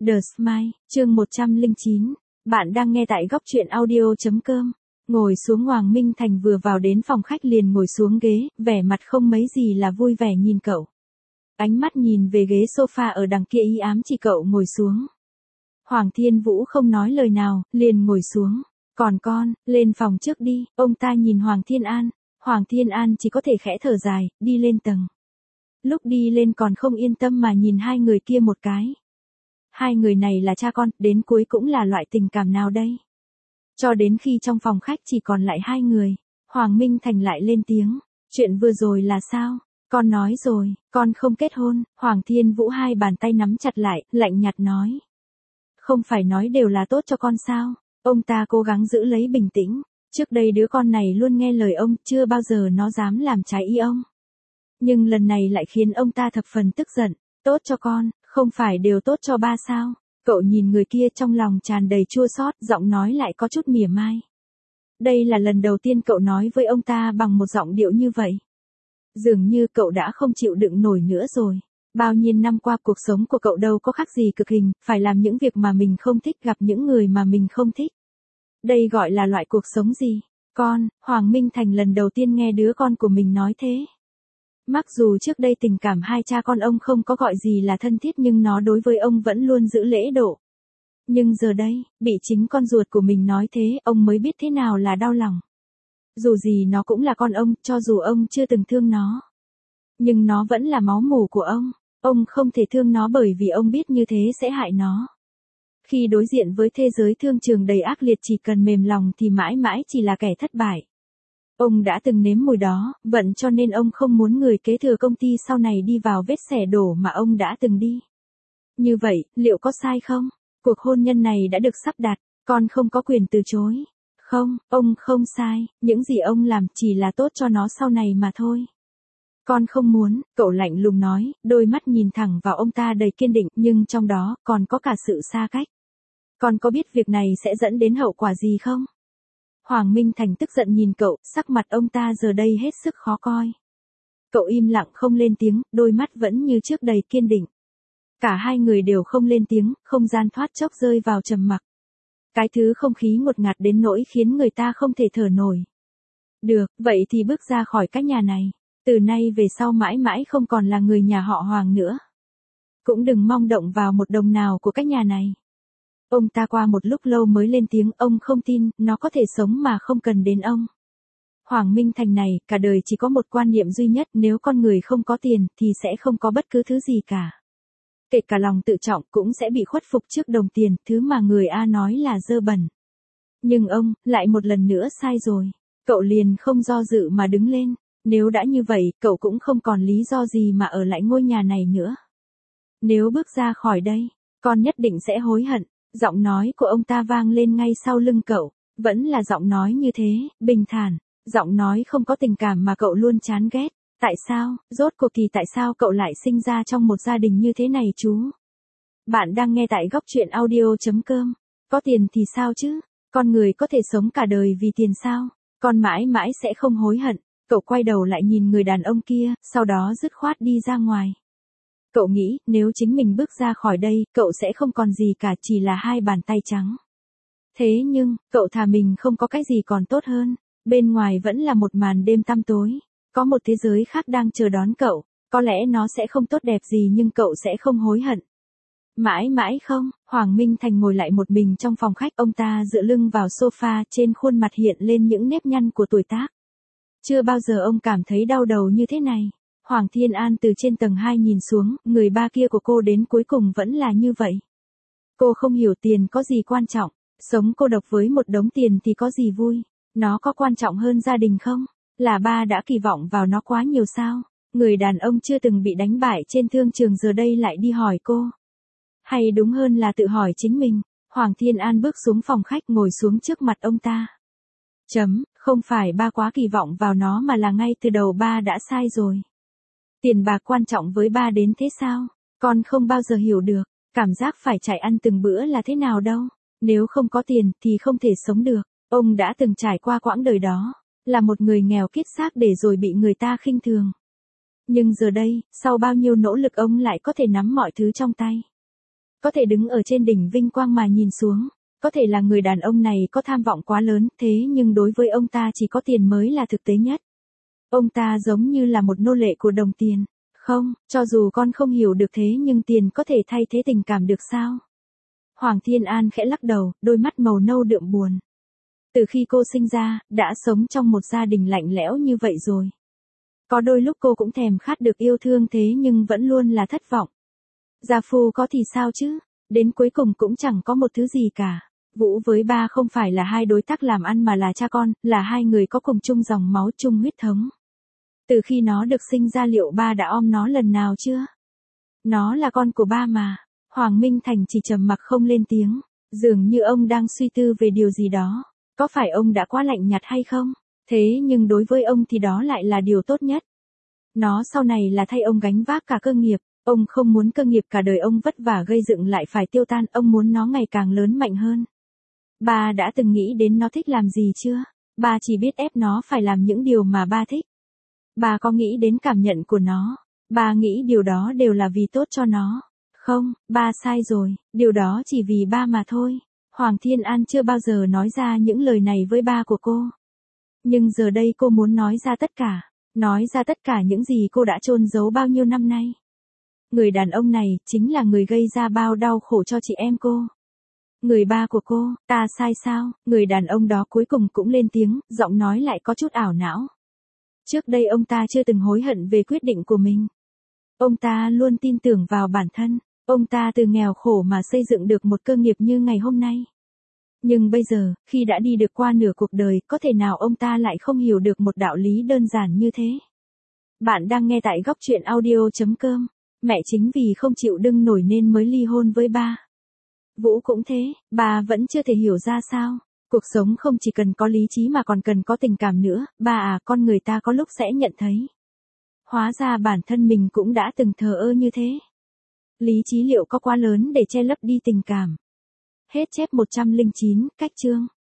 The Smile, chương 109. Bạn đang nghe tại góc truyện audio.com. Ngồi xuống, Hoàng Minh Thành vừa vào đến phòng khách liền ngồi xuống ghế, vẻ mặt không mấy gì là vui vẻ nhìn cậu. Ánh mắt nhìn về ghế sofa ở đằng kia ý ám chỉ cậu ngồi xuống. Hoàng Thiên Vũ không nói lời nào, liền ngồi xuống. Còn con, lên phòng trước đi, ông ta nhìn Hoàng Thiên An. Hoàng Thiên An chỉ có thể khẽ thở dài, đi lên tầng. Lúc đi lên còn không yên tâm mà nhìn hai người kia một cái. Hai người này là cha con, đến cuối cũng là loại tình cảm nào đây? Cho đến khi trong phòng khách chỉ còn lại hai người, Hoàng Minh Thành lại lên tiếng. Chuyện vừa rồi là sao? Con nói rồi, con không kết hôn. Hoàng Thiên Vũ hai bàn tay nắm chặt lại, lạnh nhạt nói. Không phải nói đều là tốt cho con sao? Ông ta cố gắng giữ lấy bình tĩnh. Trước đây đứa con này luôn nghe lời ông, chưa bao giờ nó dám làm trái ý ông. Nhưng lần này lại khiến ông ta thập phần tức giận. Tốt cho con, không phải đều tốt cho ba sao? Cậu nhìn người kia trong lòng tràn đầy chua xót, giọng nói lại có chút mỉa mai. Đây là lần đầu tiên cậu nói với ông ta bằng một giọng điệu như vậy. Dường như cậu đã không chịu đựng nổi nữa rồi. Bao nhiêu năm qua cuộc sống của cậu đâu có khác gì cực hình, phải làm những việc mà mình không thích, gặp những người mà mình không thích. Đây gọi là loại cuộc sống gì? Con, Hoàng Minh Thành lần đầu tiên nghe đứa con của mình nói thế. Mặc dù trước đây tình cảm hai cha con ông không có gọi gì là thân thiết nhưng nó đối với ông vẫn luôn giữ lễ độ. Nhưng giờ đây, bị chính con ruột của mình nói thế, ông mới biết thế nào là đau lòng. Dù gì nó cũng là con ông, cho dù ông chưa từng thương nó. Nhưng nó vẫn là máu mủ của ông không thể thương nó bởi vì ông biết như thế sẽ hại nó. Khi đối diện với thế giới thương trường đầy ác liệt chỉ cần mềm lòng thì mãi mãi chỉ là kẻ thất bại. Ông đã từng nếm mùi đó, vậy cho nên ông không muốn người kế thừa công ty sau này đi vào vết xẻ đổ mà ông đã từng đi. Như vậy, liệu có sai không? Cuộc hôn nhân này đã được sắp đặt, con không có quyền từ chối. Không, ông không sai, những gì ông làm chỉ là tốt cho nó sau này mà thôi. Con không muốn, cậu lạnh lùng nói, đôi mắt nhìn thẳng vào ông ta đầy kiên định nhưng trong đó còn có cả sự xa cách. Con có biết việc này sẽ dẫn đến hậu quả gì không? Hoàng Minh Thành tức giận nhìn cậu, sắc mặt ông ta giờ đây hết sức khó coi. Cậu im lặng không lên tiếng, đôi mắt vẫn như trước đầy kiên định. Cả hai người đều không lên tiếng, không gian thoát chốc rơi vào trầm mặc. Cái thứ không khí ngột ngạt đến nỗi khiến người ta không thể thở nổi. Được, vậy thì bước ra khỏi cái nhà này. Từ nay về sau mãi mãi không còn là người nhà họ Hoàng nữa. Cũng đừng mong động vào một đồng nào của cái nhà này. Ông ta qua một lúc lâu mới lên tiếng, ông không tin, nó có thể sống mà không cần đến ông. Hoàng Minh Thành này, cả đời chỉ có một quan niệm duy nhất, nếu con người không có tiền, thì sẽ không có bất cứ thứ gì cả. Kể cả lòng tự trọng cũng sẽ bị khuất phục trước đồng tiền, thứ mà người A nói là dơ bẩn. Nhưng ông, lại một lần nữa sai rồi. Cậu liền không do dự mà đứng lên. Nếu đã như vậy, cậu cũng không còn lý do gì mà ở lại ngôi nhà này nữa. Nếu bước ra khỏi đây, con nhất định sẽ hối hận. Giọng nói của ông ta vang lên ngay sau lưng cậu, vẫn là giọng nói như thế, bình thản, giọng nói không có tình cảm mà cậu luôn chán ghét. Tại sao, rốt cuộc thì tại sao cậu lại sinh ra trong một gia đình như thế này chú? Bạn đang nghe tại góc truyện audio.com. Có tiền thì sao chứ? Con người có thể sống cả đời vì tiền sao? Con mãi mãi sẽ không hối hận. Cậu quay đầu lại nhìn người đàn ông kia, sau đó dứt khoát đi ra ngoài. Cậu nghĩ, nếu chính mình bước ra khỏi đây, cậu sẽ không còn gì cả, chỉ là hai bàn tay trắng. Thế nhưng, cậu thà mình không có cái gì còn tốt hơn. Bên ngoài vẫn là một màn đêm tăm tối. Có một thế giới khác đang chờ đón cậu. Có lẽ nó sẽ không tốt đẹp gì nhưng cậu sẽ không hối hận. Mãi mãi không. Hoàng Minh Thành ngồi lại một mình trong phòng khách, ông ta dựa lưng vào sofa, trên khuôn mặt hiện lên những nếp nhăn của tuổi tác. Chưa bao giờ ông cảm thấy đau đầu như thế này. Hoàng Thiên An từ trên tầng 2 nhìn xuống, người ba kia của cô đến cuối cùng vẫn là như vậy. Cô không hiểu tiền có gì quan trọng, sống cô độc với một đống tiền thì có gì vui, nó có quan trọng hơn gia đình không? Là ba đã kỳ vọng vào nó quá nhiều sao? Người đàn ông chưa từng bị đánh bại trên thương trường giờ đây lại đi hỏi cô. Hay đúng hơn là tự hỏi chính mình. Hoàng Thiên An bước xuống phòng khách ngồi xuống trước mặt ông ta. Không phải ba quá kỳ vọng vào nó mà là ngay từ đầu ba đã sai rồi. Tiền bạc quan trọng với ba đến thế sao? Con không bao giờ hiểu được, cảm giác phải chạy ăn từng bữa là thế nào đâu. Nếu không có tiền thì không thể sống được. Ông đã từng trải qua quãng đời đó, là một người nghèo kiết xác để rồi bị người ta khinh thường. Nhưng giờ đây, sau bao nhiêu nỗ lực ông lại có thể nắm mọi thứ trong tay. có thể đứng ở trên đỉnh vinh quang mà nhìn xuống. Có thể là người đàn ông này có tham vọng quá lớn, thế nhưng đối với ông ta chỉ có tiền mới là thực tế nhất. Ông ta giống như là một nô lệ của đồng tiền. Không, cho dù con không hiểu được thế nhưng tiền có thể thay thế tình cảm được sao? Hoàng Thiên An khẽ lắc đầu, đôi mắt màu nâu đượm buồn. Từ khi cô sinh ra, đã sống trong một gia đình lạnh lẽo như vậy rồi. Có đôi lúc cô cũng thèm khát được yêu thương thế nhưng vẫn luôn là thất vọng. Gia phu có thì sao chứ, đến cuối cùng cũng chẳng có một thứ gì cả. Vũ với ba không phải là hai đối tác làm ăn mà là cha con, là hai người có cùng chung dòng máu chung huyết thống. Từ khi nó được sinh ra liệu ba đã ôm nó lần nào chưa? Nó là con của ba mà. Hoàng Minh Thành chỉ trầm mặc không lên tiếng, dường như ông đang suy tư về điều gì đó. Có phải ông đã quá lạnh nhạt hay không? Thế nhưng đối với ông thì đó lại là điều tốt nhất. Nó sau này là thay ông gánh vác cả cơ nghiệp. Ông không muốn cơ nghiệp cả đời ông vất vả gây dựng lại phải tiêu tan, ông muốn nó ngày càng lớn mạnh hơn. Ba đã từng nghĩ đến nó thích làm gì chưa? Ba chỉ biết ép nó phải làm những điều mà ba thích. Ba có nghĩ đến cảm nhận của nó? Ba nghĩ điều đó đều là vì tốt cho nó. Không, ba sai rồi, điều đó chỉ vì ba mà thôi. Hoàng Thiên An chưa bao giờ nói ra những lời này với ba của cô. Nhưng giờ đây cô muốn nói ra tất cả. Nói ra tất cả những gì cô đã chôn giấu bao nhiêu năm nay. Người đàn ông này chính là người gây ra bao đau khổ cho chị em cô. Người ba của cô, ta sai sao? Người đàn ông đó cuối cùng cũng lên tiếng, giọng nói lại có chút ảo não. Trước đây ông ta chưa từng hối hận về quyết định của mình. Ông ta luôn tin tưởng vào bản thân. Ông ta từ nghèo khổ mà xây dựng được một cơ nghiệp như ngày hôm nay. Nhưng bây giờ, khi đã đi được qua nửa cuộc đời, có thể nào ông ta lại không hiểu được một đạo lý đơn giản như thế? Bạn đang nghe tại góc truyện audio.com. Mẹ chính vì không chịu đựng nổi nên mới ly hôn với ba. Vũ cũng thế, bà vẫn chưa thể hiểu ra sao. Cuộc sống không chỉ cần có lý trí mà còn cần có tình cảm nữa, ba à, con người ta có lúc sẽ nhận thấy. Hóa ra bản thân mình cũng đã từng thờ ơ như thế. Lý trí liệu có quá lớn để che lấp đi tình cảm? Hết chép 109, cách chương.